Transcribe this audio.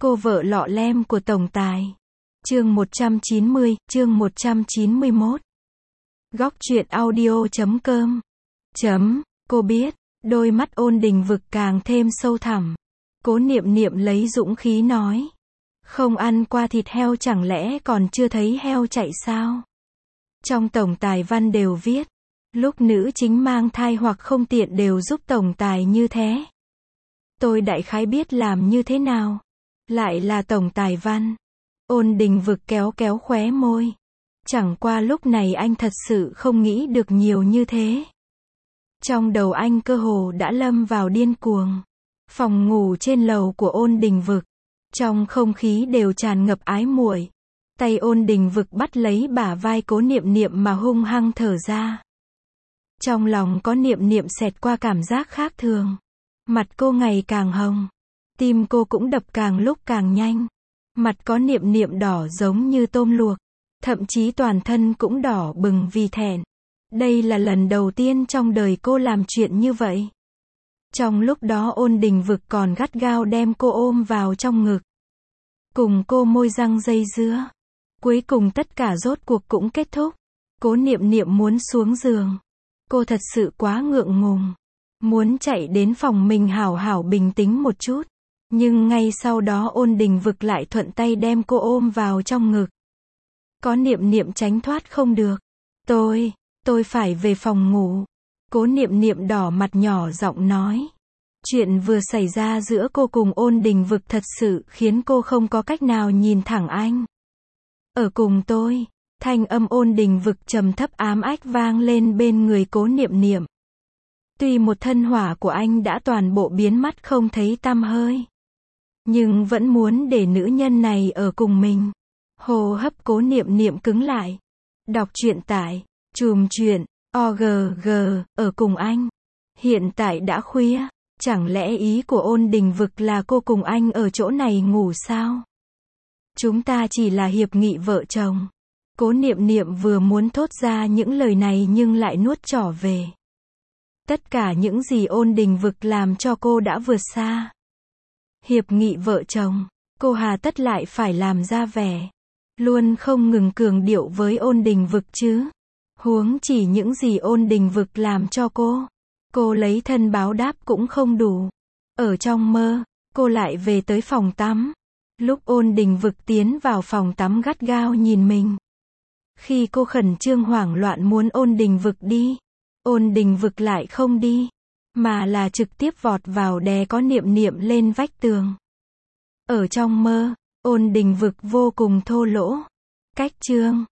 Cô vợ lọ lem của tổng tài. Chương 190, chương 191. Góc truyện audio.com. Cô biết, đôi mắt Ôn Đình Vực càng thêm sâu thẳm. Cố Niệm Niệm lấy dũng khí nói. Không ăn qua thịt heo chẳng lẽ còn chưa thấy heo chạy sao? Trong tổng tài văn đều viết, lúc nữ chính mang thai hoặc không tiện đều giúp tổng tài như thế. Tôi đại khái biết làm như thế nào. Lại là tổng tài văn. Ôn Đình Vực kéo kéo khóe môi. Chẳng qua lúc này anh thật sự không nghĩ được nhiều như thế. Trong đầu anh cơ hồ đã lâm vào điên cuồng. Phòng ngủ trên lầu của Ôn Đình Vực, trong không khí đều tràn ngập ái muội. Tay Ôn Đình Vực bắt lấy bả vai Cố Niệm Niệm mà hung hăng thở ra. Trong lòng có niệm niệm xẹt qua cảm giác khác thường. Mặt cô ngày càng hồng. Tim cô cũng đập càng lúc càng nhanh. Mặt có niệm niệm đỏ giống như tôm luộc. Thậm chí toàn thân cũng đỏ bừng vì thẹn. Đây là lần đầu tiên trong đời cô làm chuyện như vậy. Trong lúc đó Ôn Đình Vực còn gắt gao đem cô ôm vào trong ngực. Cùng cô môi răng dây dưa. Cuối cùng tất cả rốt cuộc cũng kết thúc. Cố Niệm Niệm muốn xuống giường. Cô thật sự quá ngượng ngùng. Muốn chạy đến phòng mình hảo hảo bình tĩnh một chút. Nhưng ngay sau đó Ôn Đình Vực lại thuận tay đem cô ôm vào trong ngực. Có Niệm Niệm tránh thoát không được. Tôi phải về phòng ngủ. Cố Niệm Niệm đỏ mặt nhỏ giọng nói. Chuyện vừa xảy ra giữa cô cùng Ôn Đình Vực thật sự khiến cô không có cách nào nhìn thẳng anh. Ở cùng tôi, thanh âm Ôn Đình Vực trầm thấp ám ách vang lên bên người Cố Niệm Niệm. Tuy một thân hỏa của anh đã toàn bộ biến mất không thấy tăm hơi, nhưng vẫn muốn để nữ nhân này ở cùng mình. Hô hấp Cố Niệm Niệm cứng lại. Đọc truyện tại chùm chuyện OGG, ở cùng anh. Hiện tại đã khuya, chẳng lẽ ý của Ôn Đình Vực là cô cùng anh ở chỗ này ngủ sao? Chúng ta chỉ là hiệp nghị vợ chồng. Cố Niệm Niệm vừa muốn thốt ra những lời này nhưng lại nuốt trở về. Tất cả những gì Ôn Đình Vực làm cho cô đã vượt xa. Hiệp nghị vợ chồng, cô hà tất lại phải làm ra vẻ luôn không ngừng cường điệu với Ôn Đình Vực chứ? Huống chỉ những gì Ôn Đình Vực làm cho cô lấy thân báo đáp cũng không đủ. Ở trong mơ, cô lại về tới phòng tắm. Lúc Ôn Đình Vực tiến vào phòng tắm gắt gao nhìn mình. Khi cô khẩn trương hoảng loạn muốn Ôn Đình Vực đi, Ôn Đình Vực lại không đi, mà là trực tiếp vọt vào đè Có Niệm Niệm lên vách tường. Ở trong mơ, Ôn Đình Vực vô cùng thô lỗ. Cách chương